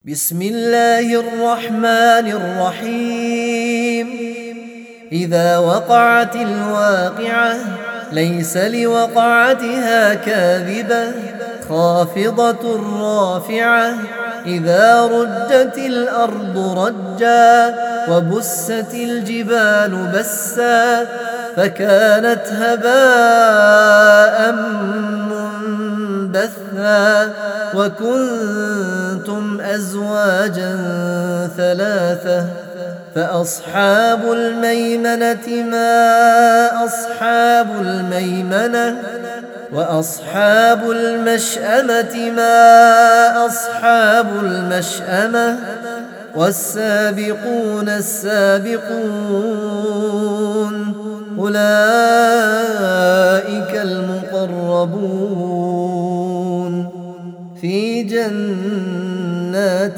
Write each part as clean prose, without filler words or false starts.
بسم الله الرحمن الرحيم. إذا وقعت الواقعة ليس لوقعتها كاذبة خافضة رافعة. إذا رجت الأرض رجا وبست الجبال بسا فكانت هباء منبثا وكنتم أزواجا ثلاثة. فأصحاب الميمنة ما أصحاب الميمنة وأصحاب المشأمة ما أصحاب المشأمة والسابقون السابقون أولئك المقربون في جنات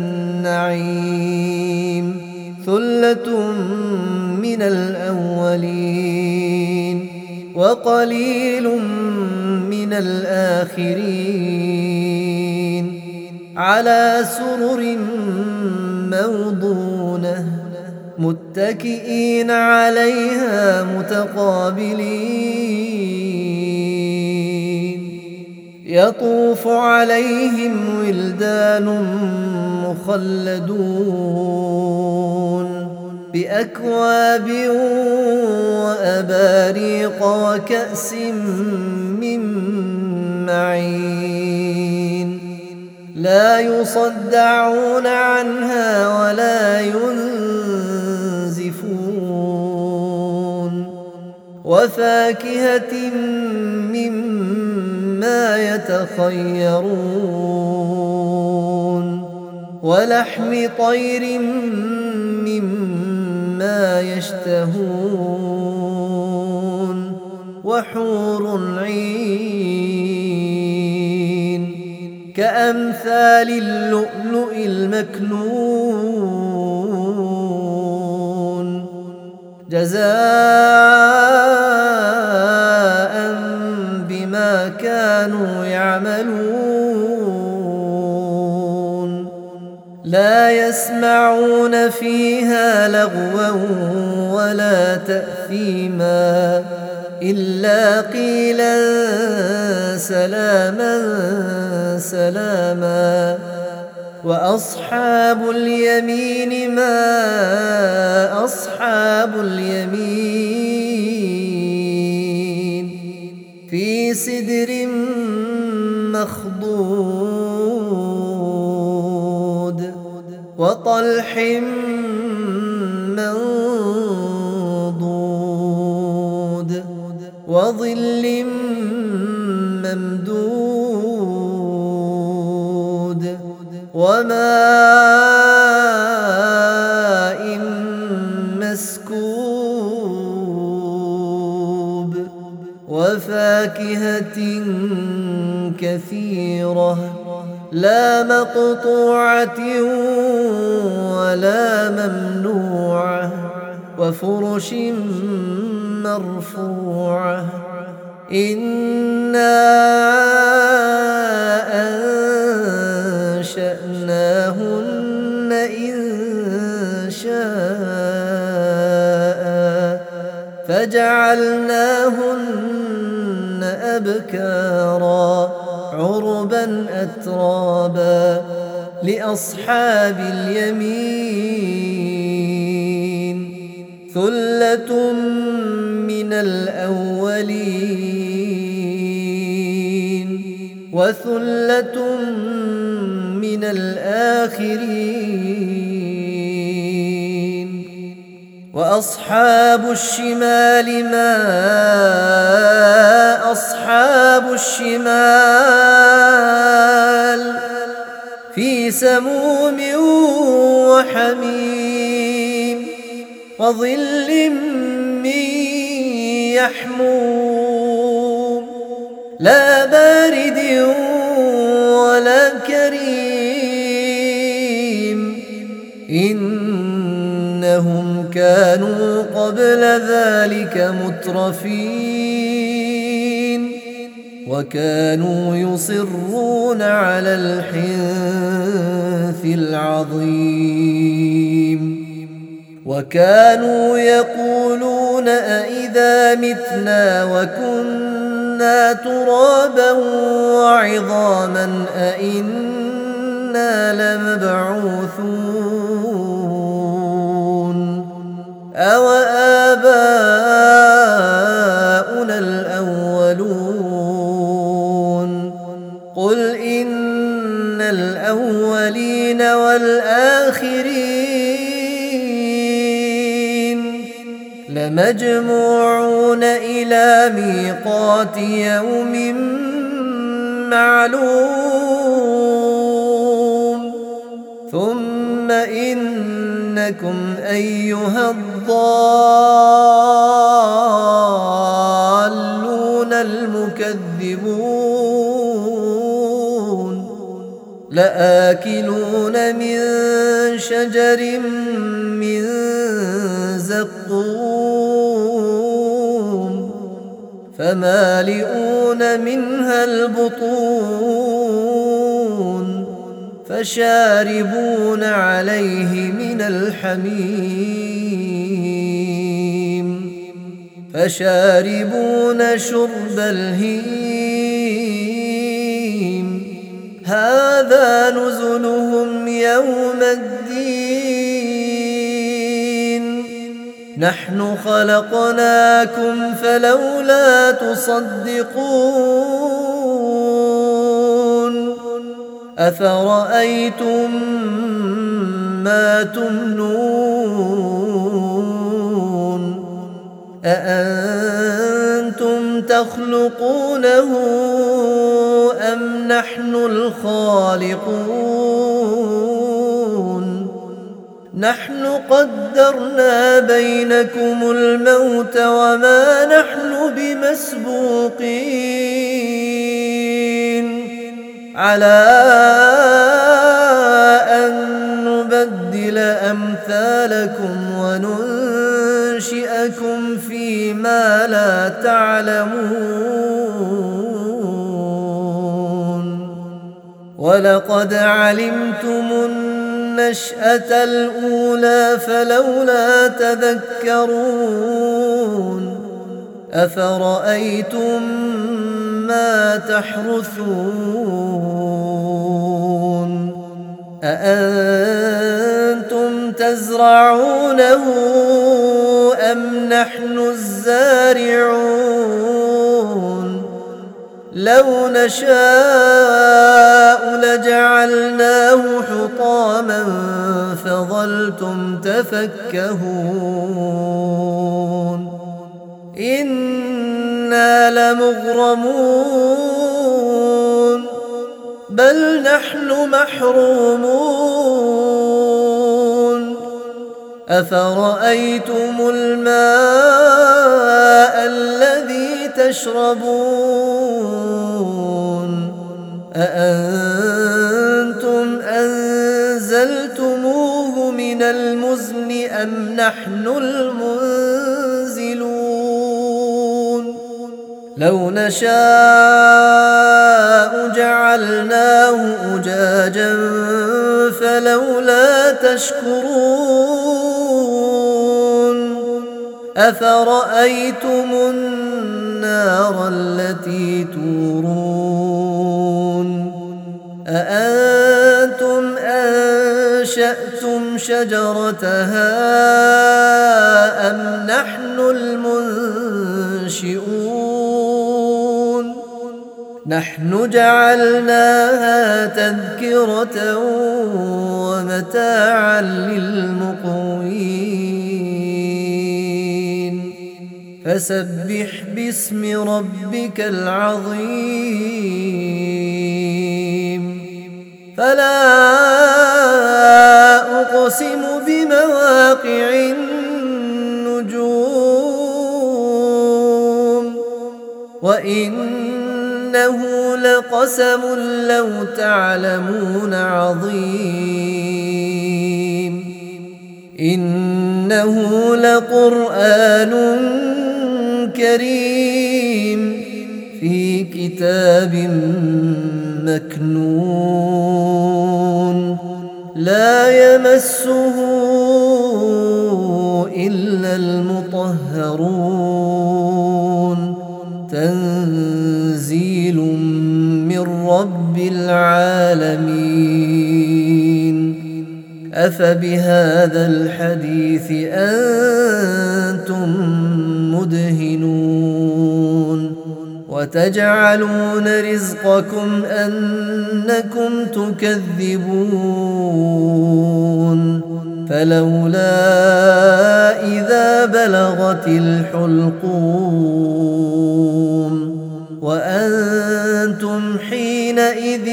النعيم ثلة من الأولين وقليل من الآخرين على سرر موضونة متكئين عليها متقابلين يطوف عليهم ولدان مخلدون بأكواب وأباريق وكأس من معين لا يصدعون عنها ولا ينزفون وفاكهة مما يتخيرون ولحم طير مما يشتهون وحور عين كأمثال اللؤلؤ المكنون جزاء بما كانوا يعملون لا يسمعون فيها لغوا ولا تأثيما إلا قيلا سلاما سلاما. وأصحاب اليمين ما أصحاب اليمين في سدر مخضود وطلح منضود وظل ممدود وماء مسكوب وفاكهة كثيرة لا مقطوعة ولا ممنوعة وفرش مرفوعة. إنا أنشأناهن إنشاء فجعلناهن أبكارا عربا أترابا لأصحاب اليمين ثلة من الأولين وثلة من الآخرين. وأصحاب الشمال ما أصحاب الشمال في سموم وحميم وظل من يحموم لا بارد ولا كريم إنهم كانوا قبل ذلك مترفين وكانوا يصرون على الحنث العظيم وكانوا يقولون أإذا متنا وكنا ترابا وعظاما أإنا لمبعوثون أو آباؤنا الأولون قل إن الأولين والآخرين لمجموعون إلى ميقات يوم معلوم ثم إنكم أيها الضالون المكذبون لآكلون من شجر من زقوم فمالئون منها البطون فشاربون عليه من الحميم فشاربون شرب الهيم هذا نزلهم يوم الدين نحن خلقناكم فلولا تصدقون أفرأيتم ما تمنون أأنتم تخلقونه أم نحن الخالقون نحن قدرنا بينكم الموت وما نحن بمسبوقين على أن نبدل أمثالكم وننشئكم فيما لا تعلمون ولقد علمتم النشأة الأولى فلولا تذكرون أفرأيتم ما تحرثون أأنتم تزرعونه أم نحن الزارعون لو نشاء لجعلناه حطاما فظلتم تفكهون إنا لمغرمون بل نحن محرومون أفرأيتم الماء الذي تشربون أأنتم أنزلتموه من المزن أم نحن المنزلون لو نشاء جعلناه أجاجا فلولا تشكرون أفرأيتم النار التي تورون أأنتم أنشأتم شجرتها أم نحن المنشئون نحن جعلناها تذكرة ومتاعا للمقوين فسبح باسم ربك العظيم فلا أقسم بمواقع النجوم وإنه لقسم لو تعلمون عظيم إنه لقرآن كريم في كتاب مكنون لا يمسه إلا المطهرون تنزيل من رب العالمين أفبهذا الحديث أنتم مدهنون وتجعلون رزقكم أنكم تكذبون فلولا إذا بلغت الحلقوم وأنتم حينئذ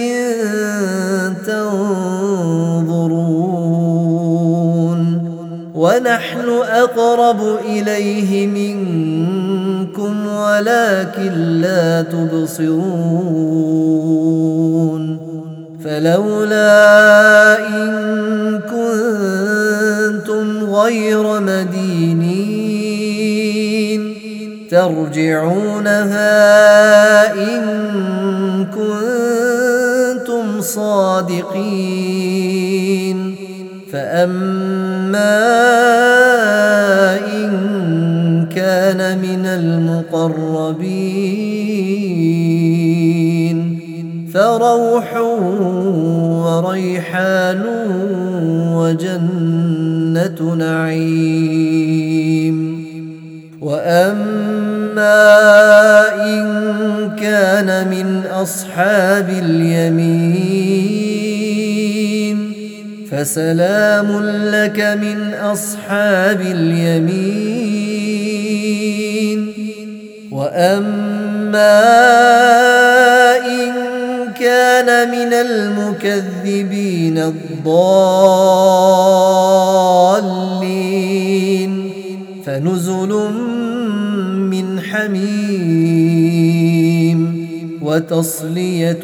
تنظرون ونحن أقرب إليه منكم ولكن لا تبصرون فلولا إن كنتم غير مدينين ترجعونها إن كنتم صادقين فأما إن كان من المقربين فروح وريحان وجنة نعيم وأما إن كان من أصحاب اليمين فسلام لك من أصحاب اليمين وأما إن كان من المكذبين الضالين فنزل من حميم وتصلية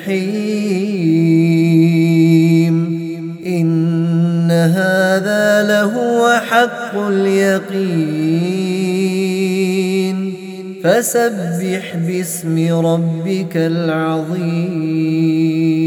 جحيم إن هذا لهو حق اليقين فسبح باسم ربك العظيم.